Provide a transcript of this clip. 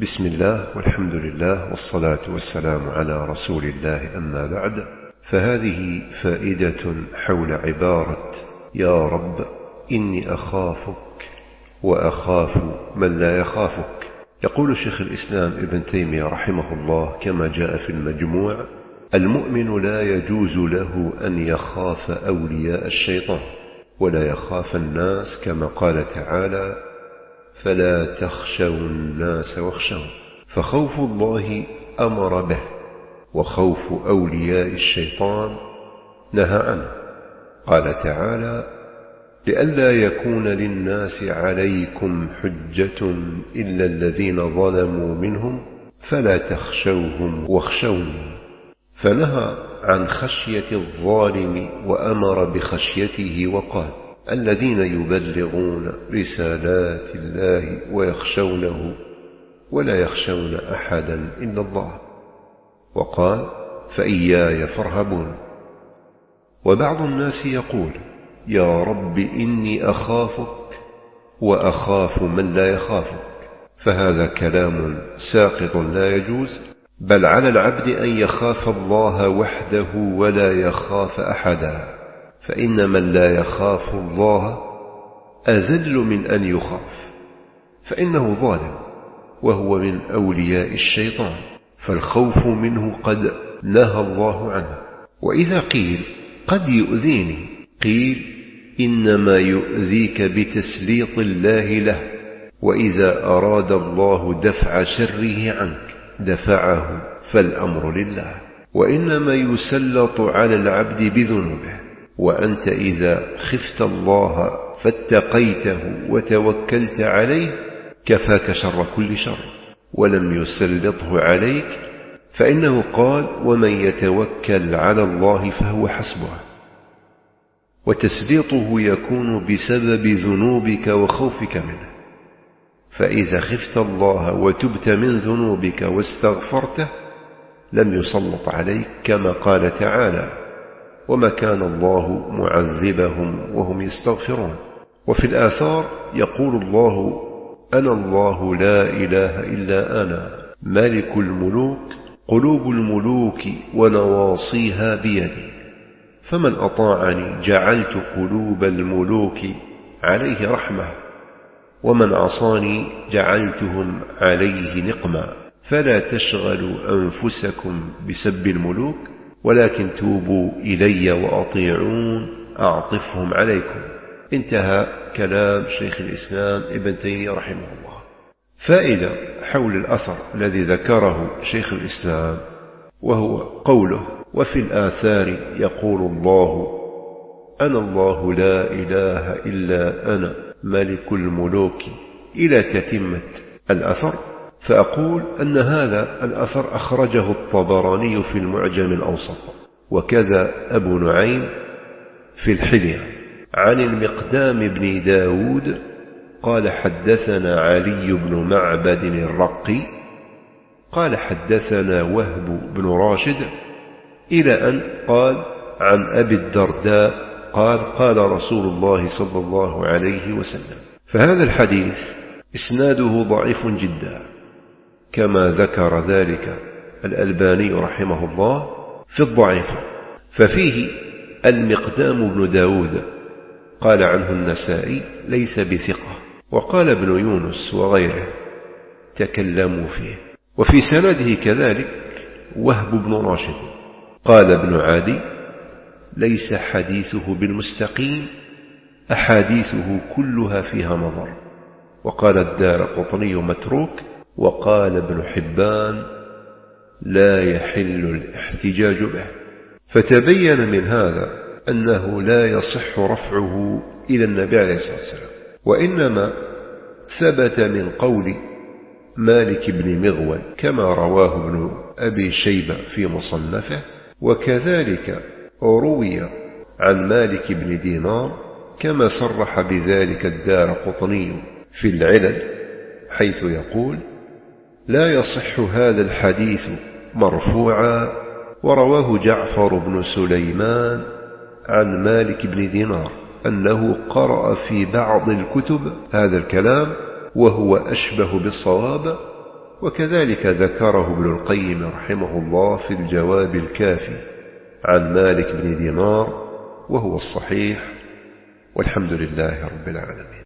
بسم الله والحمد لله والصلاة والسلام على رسول الله، أما بعد، فهذه فائدة حول عبارة يا رب إني أخافك وأخاف من لا يخافك. يقول شيخ الإسلام ابن تيمية رحمه الله كما جاء في المجموع: المؤمن لا يجوز له أن يخاف أولياء الشيطان ولا يخاف الناس، كما قال تعالى: فلا تخشوا الناس واخشون. فخوف الله أمر به، وخوف أولياء الشيطان نهى عنه. قال تعالى: لئلا يكون للناس عليكم حجة إلا الذين ظلموا منهم فلا تخشوهم واخشوني. فنهى عن خشية الظالم وأمر بخشيته، وقال: الذين يبلغون رسالات الله ويخشونه ولا يخشون أحدا إلا الله. وقال: فإياي فارهبون. وبعض الناس يقول: يا رب إني أخافك وأخاف من لا يخافك، فهذا كلام ساقط لا يجوز، بل على العبد أن يخاف الله وحده ولا يخاف أحدا، فإن من لا يخاف الله أذل من أن يخاف، فإنه ظالم وهو من أولياء الشيطان، فالخوف منه قد نهى الله عنه. وإذا قيل قد يؤذيني، قيل إنما يؤذيك بتسليط الله له، وإذا أراد الله دفع شره عنك دفعه، فالأمر لله. وإنما يسلط على العبد بذنوبه، وأنت إذا خفت الله فاتقيته وتوكلت عليه كفاك شر كل شر، ولم يسلطه عليك، فإنه قال: ومن يتوكل على الله فهو حسبه. وتسليطه يكون بسبب ذنوبك وخوفك منه، فإذا خفت الله وتبت من ذنوبك واستغفرته لم يسلط عليك، كما قال تعالى: وما كان الله معذبهم وهم يستغفرون. وفي الآثار يقول الله: أنا الله لا إله إلا أنا ملك الملوك قلوب الملوك ونواصيها بيدي، فمن أطاعني جعلت قلوب الملوك عليه رحمة، ومن عصاني جعلتهم عليه نقما، فلا تشغلوا أنفسكم بسب الملوك، ولكن توبوا إلي وأطيعون أعطفهم عليكم. انتهى كلام شيخ الإسلام ابن تيمية رحمه الله. فائدة حول الأثر الذي ذكره شيخ الإسلام، وهو قوله: وفي الآثار يقول الله: أنا الله لا إله إلا أنا ملك الملوك، إلى تتمة الأثر. فأقول أن هذا الأثر أخرجه الطبراني في المعجم الأوسط، وكذا أبو نعيم في الحلية، عن المقدام بن داود قال: حدثنا علي بن معبد الرقي قال: حدثنا وهب بن راشد، إلى أن قال: عن أبي الدرداء قال: قال رسول الله صلى الله عليه وسلم. فهذا الحديث إسناده ضعيف جدا، كما ذكر ذلك الألباني رحمه الله في الضعيف. ففيه المقدام بن داود قال عنه النسائي: ليس بثقة، وقال ابن يونس وغيره تكلموا فيه. وفي سنده كذلك وهب بن راشد قال ابن عادي: ليس حديثه بالمستقيم، أحاديثه كلها فيها نظر. وقال الدارقطني متروك، وقال ابن حبان: لا يحل الاحتجاج به. فتبين من هذا أنه لا يصح رفعه إلى النبي عليه الصلاة والسلام، وإنما ثبت من قول مالك بن مغول كما رواه ابن أبي شيبة في مصنفه، وكذلك روي عن مالك بن دينار كما صرح بذلك الدارقطني في العلل، حيث يقول: لا يصح هذا الحديث مرفوعا. ورواه جعفر بن سليمان عن مالك بن دينار أنه قرأ في بعض الكتب هذا الكلام، وهو أشبه بالصواب، وكذلك ذكره ابن القيم رحمه الله في الجواب الكافي عن مالك بن دينار، وهو الصحيح، والحمد لله رب العالمين.